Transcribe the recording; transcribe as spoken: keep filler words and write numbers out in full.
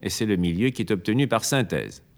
et c'est le milieu qui est obtenu par synthèse.